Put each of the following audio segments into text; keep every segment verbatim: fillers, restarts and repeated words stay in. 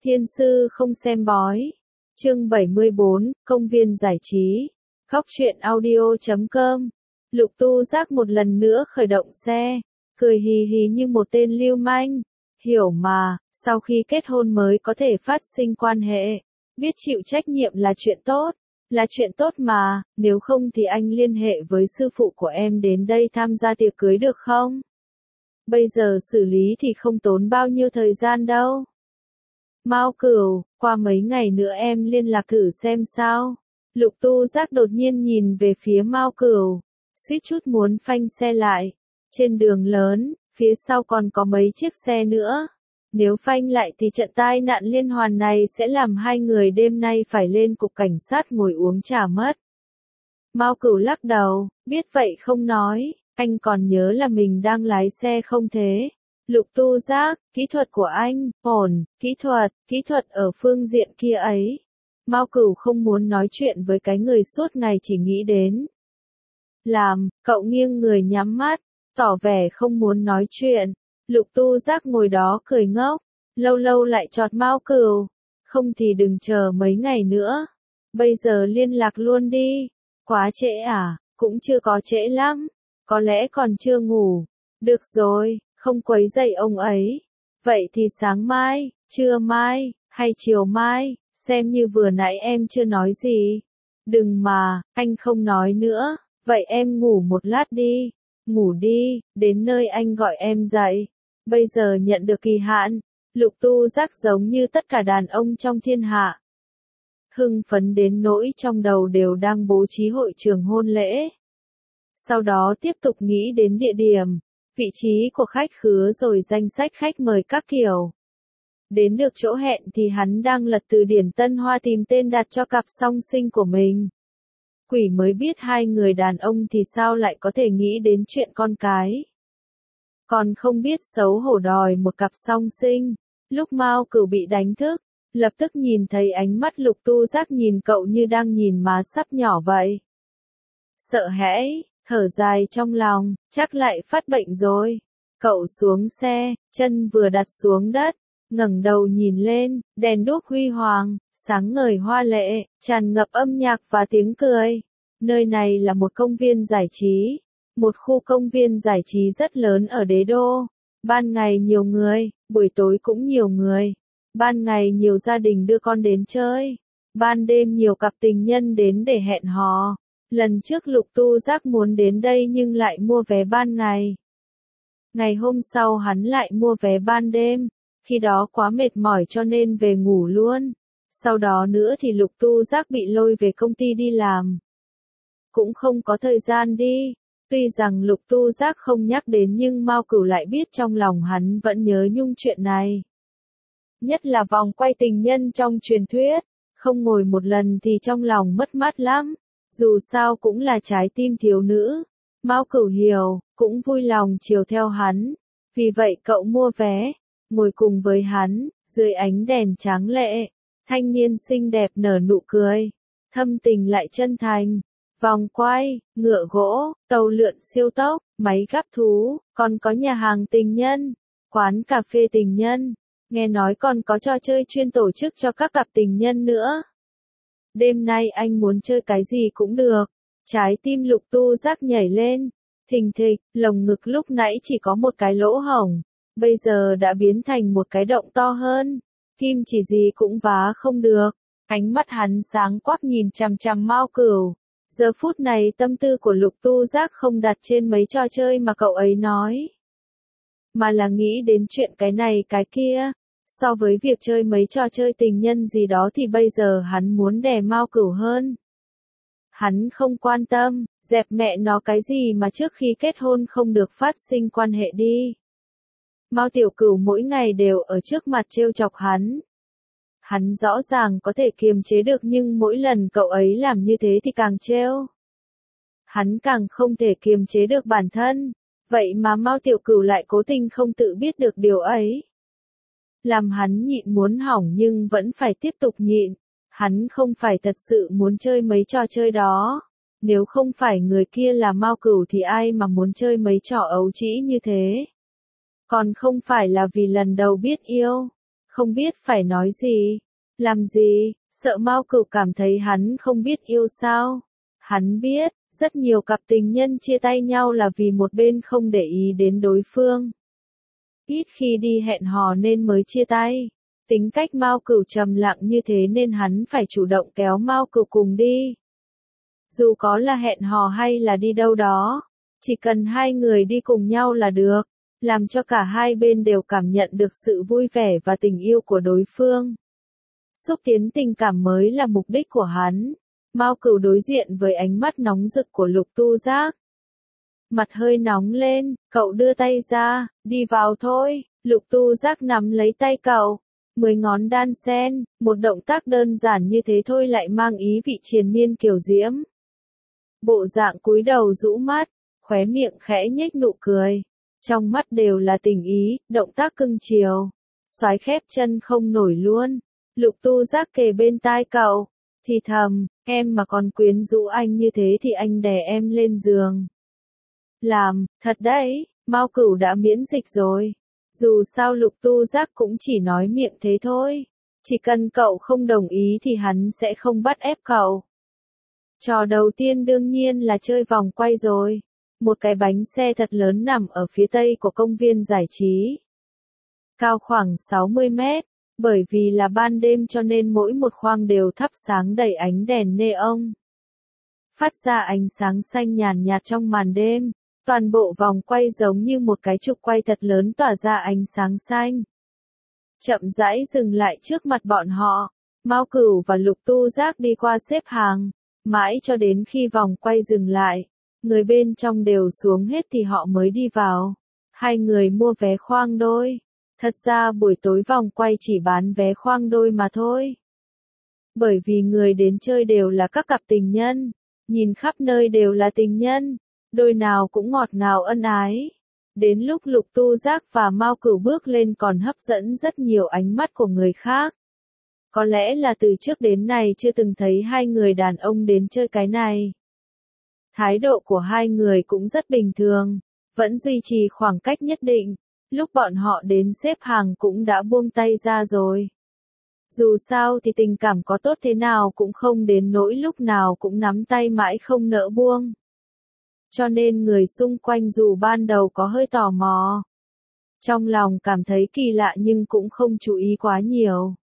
Thiên sư không xem bói. Chương bảy mươi bốn, công viên giải trí. Góc truyện audio chấm com. Lục Tu Giác một lần nữa khởi động xe, cười hì hì như một tên lưu manh. Hiểu mà, sau khi kết hôn mới có thể phát sinh quan hệ. Biết chịu trách nhiệm là chuyện tốt, là chuyện tốt mà, nếu không thì anh liên hệ với sư phụ của em đến đây tham gia tiệc cưới được không? Bây giờ xử lý thì không tốn bao nhiêu thời gian đâu. Mao Cửu, qua mấy ngày nữa em liên lạc thử xem sao. Lục Tu Giác đột nhiên nhìn về phía Mao Cửu, suýt chút muốn phanh xe lại. Trên đường lớn, phía sau còn có mấy chiếc xe nữa. Nếu phanh lại thì trận tai nạn liên hoàn này sẽ làm hai người đêm nay phải lên cục cảnh sát ngồi uống trà mất. Mao Cửu lắc đầu, biết vậy không nói, anh còn nhớ là mình đang lái xe không thế? Lục Tu Giác, kỹ thuật của anh, ổn, kỹ thuật, kỹ thuật ở phương diện kia ấy. Mao Cửu không muốn nói chuyện với cái người suốt ngày chỉ nghĩ đến làm, cậu nghiêng người nhắm mắt, tỏ vẻ không muốn nói chuyện. Lục Tu Giác ngồi đó cười ngốc, lâu lâu lại chọt Mao Cửu, không thì đừng chờ mấy ngày nữa. Bây giờ liên lạc luôn đi. Quá trễ à? Cũng chưa có trễ lắm, có lẽ còn chưa ngủ. Được rồi, không quấy rầy ông ấy. Vậy thì sáng mai, trưa mai, hay chiều mai, xem như vừa nãy em chưa nói gì. Đừng mà, anh không nói nữa, vậy em ngủ một lát đi. Ngủ đi, đến nơi anh gọi em dậy. Bây giờ nhận được kỳ hạn. Lục Tu Giác giống như tất cả đàn ông trong thiên hạ, hưng phấn đến nỗi trong đầu đều đang bố trí hội trường hôn lễ. Sau đó tiếp tục nghĩ đến địa điểm, vị trí của khách khứa rồi danh sách khách mời các kiểu. Đến được chỗ hẹn thì hắn đang lật từ điển Tân Hoa tìm tên đặt cho cặp song sinh của mình. Quỷ mới biết hai người đàn ông thì sao lại có thể nghĩ đến chuyện con cái. Còn không biết xấu hổ đòi một cặp song sinh. Lúc Mao Cửu bị đánh thức, lập tức nhìn thấy ánh mắt Lục Tu Giác nhìn cậu như đang nhìn má sắp nhỏ vậy. Sợ hãi, thở dài trong lòng, chắc lại phát bệnh rồi. Cậu xuống xe, chân vừa đặt xuống đất, ngẩng đầu nhìn lên, đèn đuốc huy hoàng, sáng ngời hoa lệ, tràn ngập âm nhạc và tiếng cười. Nơi này là một công viên giải trí, một khu công viên giải trí rất lớn ở đế đô. Ban ngày nhiều người, buổi tối cũng nhiều người. Ban ngày nhiều gia đình đưa con đến chơi. Ban đêm nhiều cặp tình nhân đến để hẹn hò. Lần trước Lục Tu Giác muốn đến đây nhưng lại mua vé ban ngày. Ngày hôm sau hắn lại mua vé ban đêm. Khi đó quá mệt mỏi cho nên về ngủ luôn. Sau đó nữa thì Lục Tu Giác bị lôi về công ty đi làm. Cũng không có thời gian đi. Tuy rằng Lục Tu Giác không nhắc đến nhưng Mao Cửu lại biết trong lòng hắn vẫn nhớ nhung chuyện này. Nhất là vòng quay tình nhân trong truyền thuyết, không ngồi một lần thì trong lòng mất mát lắm. Dù sao cũng là trái tim thiếu nữ. Mao Cửu hiểu, cũng vui lòng chiều theo hắn. Vì vậy cậu mua vé, ngồi cùng với hắn, dưới ánh đèn tráng lệ. Thanh niên xinh đẹp nở nụ cười, thâm tình lại chân thành. Vòng quay, ngựa gỗ, tàu lượn siêu tốc, máy gắp thú, còn có nhà hàng tình nhân, quán cà phê tình nhân. Nghe nói còn có trò chơi chuyên tổ chức cho các cặp tình nhân nữa. Đêm nay anh muốn chơi cái gì cũng được. Trái tim Lục Tu Giác nhảy lên, thình thịch, lồng ngực lúc nãy chỉ có một cái lỗ hổng, bây giờ đã biến thành một cái động to hơn. Kim chỉ gì cũng vá không được. Ánh mắt hắn sáng quắc nhìn chằm chằm Mao Cửu. Giờ phút này tâm tư của Lục Tu Giác không đặt trên mấy trò chơi mà cậu ấy nói, mà là nghĩ đến chuyện cái này cái kia. So với việc chơi mấy trò chơi tình nhân gì đó thì bây giờ hắn muốn đè Mao Cửu hơn. Hắn không quan tâm, dẹp mẹ nó cái gì mà trước khi kết hôn không được phát sinh quan hệ đi. Mao Tiểu Cửu mỗi ngày đều ở trước mặt trêu chọc hắn. Hắn rõ ràng có thể kiềm chế được nhưng mỗi lần cậu ấy làm như thế thì càng trêu. Hắn càng không thể kiềm chế được bản thân. Vậy mà Mao Tiểu Cửu lại cố tình không tự biết được điều ấy. Làm hắn nhịn muốn hỏng nhưng vẫn phải tiếp tục nhịn. Hắn không phải thật sự muốn chơi mấy trò chơi đó. Nếu không phải người kia là Mao Cửu thì ai mà muốn chơi mấy trò ấu trĩ như thế. Còn không phải là vì lần đầu biết yêu. không biết phải nói gì, làm gì, sợ Mao Cửu cảm thấy hắn không biết yêu sao. Hắn biết, rất nhiều cặp tình nhân chia tay nhau là vì một bên không để ý đến đối phương. Ít khi đi hẹn hò nên mới chia tay. Tính cách Mao Cửu trầm lặng như thế nên hắn phải chủ động kéo Mao Cửu cùng đi. Dù có là hẹn hò hay là đi đâu đó, chỉ cần hai người đi cùng nhau là được, làm cho cả hai bên đều cảm nhận được sự vui vẻ và tình yêu của đối phương. Xúc tiến tình cảm mới là mục đích của hắn. Mao Cửu đối diện với ánh mắt nóng rực của Lục Tu Giác. Mặt hơi nóng lên, cậu đưa tay ra, đi vào thôi. Lục Tu Giác nắm lấy tay cậu. Mười ngón đan sen, một động tác đơn giản như thế thôi lại mang ý vị triền miên kiều diễm. Bộ dạng cúi đầu rũ mắt, khóe miệng khẽ nhếch nụ cười. Trong mắt đều là tình ý, động tác cưng chiều. Xoái khép chân không nổi luôn. Lục Tu Giác kề bên tai cậu, thì thầm, em mà còn quyến rũ anh như thế thì anh đè em lên giường. Làm, thật đấy, Mao Cửu đã miễn dịch rồi. Dù sao Lục Tu Giác cũng chỉ nói miệng thế thôi. Chỉ cần cậu không đồng ý thì hắn sẽ không bắt ép cậu. Trò đầu tiên đương nhiên là chơi vòng quay rồi. Một cái bánh xe thật lớn nằm ở phía tây của công viên giải trí. Cao khoảng sáu mươi mét. Bởi vì là ban đêm cho nên mỗi một khoang đều thắp sáng đầy ánh đèn neon. Phát ra ánh sáng xanh nhàn nhạt trong màn đêm. Toàn bộ vòng quay giống như một cái trục quay thật lớn tỏa ra ánh sáng xanh. Chậm rãi dừng lại trước mặt bọn họ. Mao Cửu và Lục Tu Giác đi qua xếp hàng. Mãi cho đến khi vòng quay dừng lại. Người bên trong đều xuống hết thì họ mới đi vào. Hai người mua vé khoang đôi. Thật ra buổi tối vòng quay chỉ bán vé khoang đôi mà thôi. Bởi vì người đến chơi đều là các cặp tình nhân. Nhìn khắp nơi đều là tình nhân. Đôi nào cũng ngọt ngào ân ái. Đến lúc Lục Tu Giác và Mao Cửu bước lên còn hấp dẫn rất nhiều ánh mắt của người khác. Có lẽ là từ trước đến nay chưa từng thấy hai người đàn ông đến chơi cái này. Thái độ của hai người cũng rất bình thường. Vẫn duy trì khoảng cách nhất định. Lúc bọn họ đến xếp hàng cũng đã buông tay ra rồi. Dù sao thì tình cảm có tốt thế nào cũng không đến nỗi lúc nào cũng nắm tay mãi không nỡ buông. Cho nên người xung quanh dù ban đầu có hơi tò mò. Trong lòng cảm thấy kỳ lạ nhưng cũng không chú ý quá nhiều.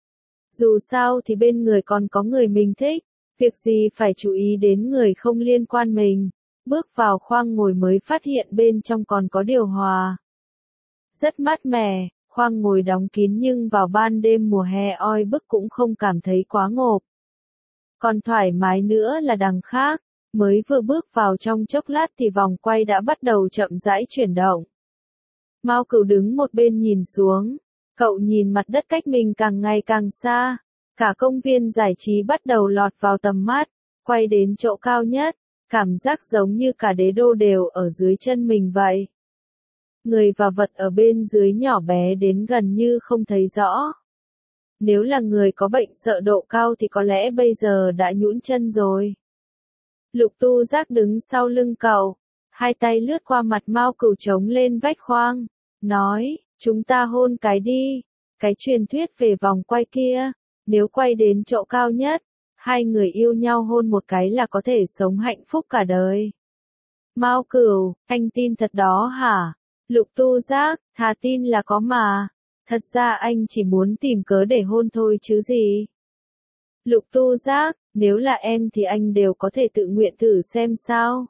Dù sao thì bên người còn có người mình thích. Việc gì phải chú ý đến người không liên quan mình. Bước vào khoang ngồi mới phát hiện bên trong còn có điều hòa. Rất mát mẻ, khoang ngồi đóng kín nhưng vào ban đêm mùa hè oi bức cũng không cảm thấy quá ngộp. Còn thoải mái nữa là đằng khác, mới vừa bước vào trong chốc lát thì vòng quay đã bắt đầu chậm rãi chuyển động. Mao Cửu đứng một bên nhìn xuống, cậu nhìn mặt đất cách mình càng ngày càng xa, cả công viên giải trí bắt đầu lọt vào tầm mắt, quay đến chỗ cao nhất, cảm giác giống như cả đế đô đều ở dưới chân mình vậy. Người và vật ở bên dưới nhỏ bé đến gần như không thấy rõ. Nếu là người có bệnh sợ độ cao thì có lẽ bây giờ đã nhũn chân rồi. Lục Tu Giác đứng sau lưng cậu, hai tay lướt qua mặt Mao Cửu trống lên vách khoang, nói, chúng ta hôn cái đi, cái truyền thuyết về vòng quay kia, nếu quay đến chỗ cao nhất, hai người yêu nhau hôn một cái là có thể sống hạnh phúc cả đời. Mao Cửu, anh tin thật đó hả? Lục Tu Giác, thà tin là có mà. Thật ra anh chỉ muốn tìm cớ để hôn thôi chứ gì. Lục Tu Giác, nếu là em thì anh đều có thể tự nguyện thử xem sao.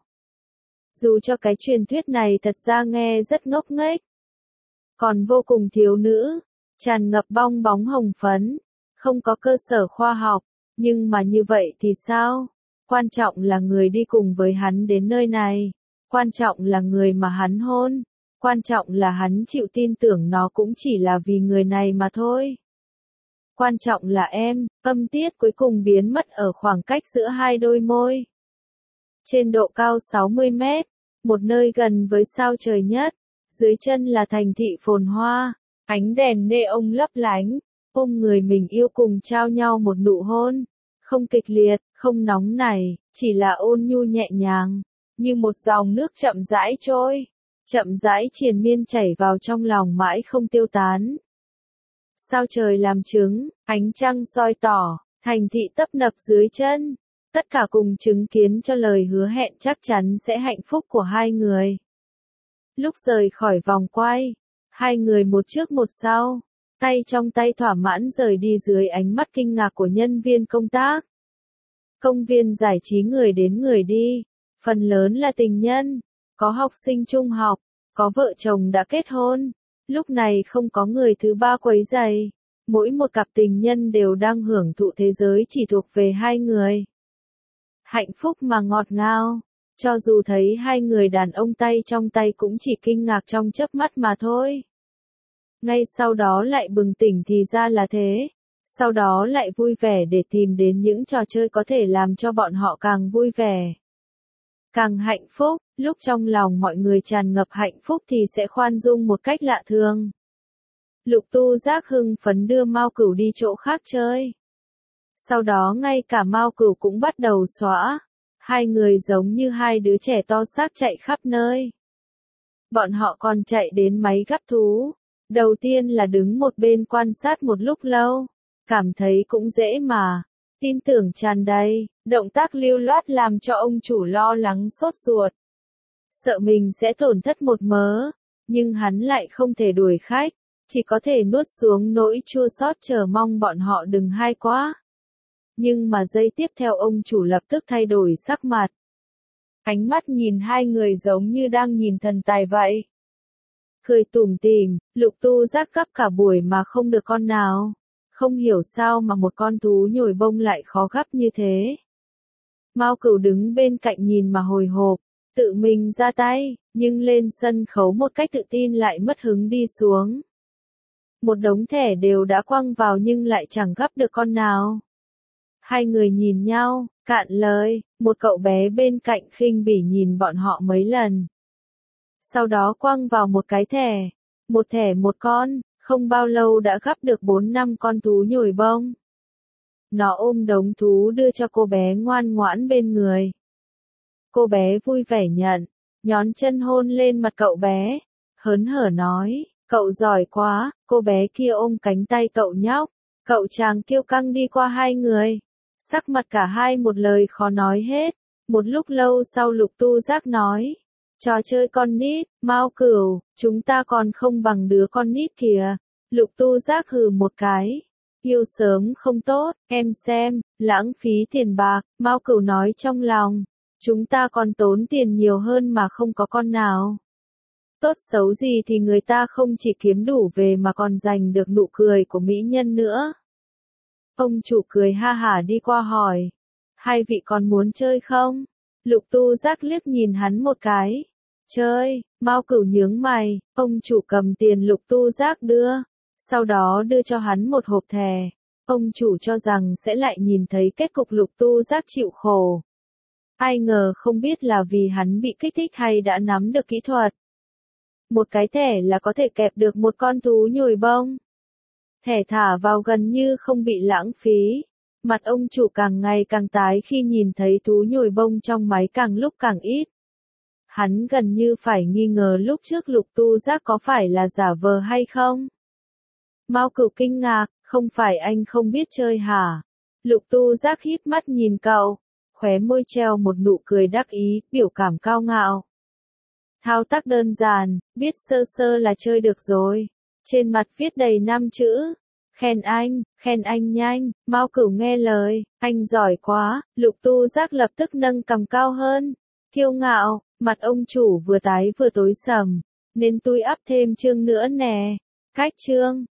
Dù cho cái truyền thuyết này thật ra nghe rất ngốc nghếch. Còn vô cùng thiếu nữ, tràn ngập bong bóng hồng phấn, không có cơ sở khoa học, nhưng mà như vậy thì sao? Quan trọng là người đi cùng với hắn đến nơi này. Quan trọng là người mà hắn hôn. Quan trọng là hắn chịu tin tưởng nó cũng chỉ là vì người này mà thôi. Quan trọng là em, âm tiết cuối cùng biến mất ở khoảng cách giữa hai đôi môi. Trên độ cao sáu mươi mét, một nơi gần với sao trời nhất, dưới chân là thành thị phồn hoa, ánh đèn neon lấp lánh, ôm người mình yêu cùng trao nhau một nụ hôn. Không kịch liệt, không nóng nảy, chỉ là ôn nhu nhẹ nhàng, như một dòng nước chậm rãi trôi. Chậm rãi triền miên chảy vào trong lòng mãi không tiêu tán. sao trời làm chứng, ánh trăng soi tỏ, thành thị tấp nập dưới chân. Tất cả cùng chứng kiến cho lời hứa hẹn chắc chắn sẽ hạnh phúc của hai người. Lúc rời khỏi vòng quay, hai người một trước một sau, tay trong tay thỏa mãn rời đi dưới ánh mắt kinh ngạc của nhân viên công tác. Công viên giải trí người đến người đi, phần lớn là tình nhân, có học sinh trung học, có vợ chồng đã kết hôn. Lúc này không có người thứ ba quấy rầy, mỗi một cặp tình nhân đều đang hưởng thụ thế giới chỉ thuộc về hai người. Hạnh phúc mà ngọt ngào, cho dù thấy hai người đàn ông tay trong tay cũng chỉ kinh ngạc trong chớp mắt mà thôi. Ngay sau đó lại bừng tỉnh thì ra là thế, sau đó lại vui vẻ để tìm đến những trò chơi có thể làm cho bọn họ càng vui vẻ. Càng hạnh phúc, lúc trong lòng mọi người tràn ngập hạnh phúc thì sẽ khoan dung một cách lạ thường. Lục Tu Giác hưng phấn đưa Mao Cửu đi chỗ khác chơi. Sau đó ngay cả Mao Cửu cũng bắt đầu xóa. Hai người giống như hai đứa trẻ to xác chạy khắp nơi. Bọn họ còn chạy đến máy gắp thú. Đầu tiên là đứng một bên quan sát một lúc lâu. Cảm thấy cũng dễ mà. Tin tưởng tràn đầy, động tác lưu loát làm cho ông chủ lo lắng sốt ruột. Sợ mình sẽ tổn thất một mớ, nhưng hắn lại không thể đuổi khách, chỉ có thể nuốt xuống nỗi chua xót chờ mong bọn họ đừng hay quá. Nhưng mà giây tiếp theo ông chủ lập tức thay đổi sắc mặt. Ánh mắt nhìn hai người giống như đang nhìn thần tài vậy. Cười tủm tỉm, Lục Tu Giác gắp cả buổi mà không được con nào. Không hiểu sao mà một con thú nhồi bông lại khó gắp như thế. Mao Cửu đứng bên cạnh nhìn mà hồi hộp, tự mình ra tay, nhưng lên sân khấu một cách tự tin lại mất hứng đi xuống. Một đống thẻ đều đã quăng vào nhưng lại chẳng gắp được con nào. Hai người nhìn nhau, cạn lời, một cậu bé bên cạnh khinh bỉ nhìn bọn họ mấy lần. Sau đó quăng vào một cái thẻ, một thẻ một con. Không bao lâu đã gắp được bốn năm con thú nhồi bông. Nó ôm đống thú đưa cho cô bé ngoan ngoãn bên người. Cô bé vui vẻ nhận, nhón chân hôn lên mặt cậu bé, hớn hở nói, cậu giỏi quá, cô bé kia ôm cánh tay cậu nhóc, cậu chàng kiêu căng đi qua hai người. Sắc mặt cả hai một lời khó nói hết, một lúc lâu sau Lục Tu Giác nói. Trò chơi con nít, Mao Cửu, chúng ta còn không bằng đứa con nít kìa. Lục Tu Giác hừ một cái. Yêu sớm không tốt, em xem, lãng phí tiền bạc, Mao Cửu nói trong lòng. Chúng ta còn tốn tiền nhiều hơn mà không có con nào. Tốt xấu gì thì người ta không chỉ kiếm đủ về mà còn giành được nụ cười của mỹ nhân nữa. Ông chủ cười ha hả đi qua hỏi. Hai vị còn muốn chơi không? Lục Tu Giác liếc nhìn hắn một cái. Chơi, Mao Cửu nhướng mày, ông chủ cầm tiền Lục Tu Giác đưa, sau đó đưa cho hắn một hộp thẻ. Ông chủ cho rằng sẽ lại nhìn thấy kết cục Lục Tu Giác chịu khổ. Ai ngờ không biết là vì hắn bị kích thích hay đã nắm được kỹ thuật. Một cái thẻ là có thể kẹp được một con thú nhồi bông. Thẻ thả vào gần như không bị lãng phí. Mặt ông chủ càng ngày càng tái khi nhìn thấy thú nhồi bông trong máy càng lúc càng ít. Hắn gần như phải nghi ngờ lúc trước Lục Tu Giác có phải là giả vờ hay không. Mao Cửu kinh ngạc, không phải anh không biết chơi hả? Lục Tu Giác híp mắt nhìn cậu, khóe môi treo một nụ cười đắc ý, biểu cảm cao ngạo. Thao tác đơn giản, biết sơ sơ là chơi được rồi. Trên mặt viết đầy năm chữ. Khen anh, khen anh nhanh, Mao Cửu nghe lời, anh giỏi quá, Lục Tu Giác lập tức nâng cằm cao hơn. Kiêu ngạo, mặt ông chủ vừa tái vừa tối sầm, nên tôi ắp thêm chương nữa nè. Cách chương.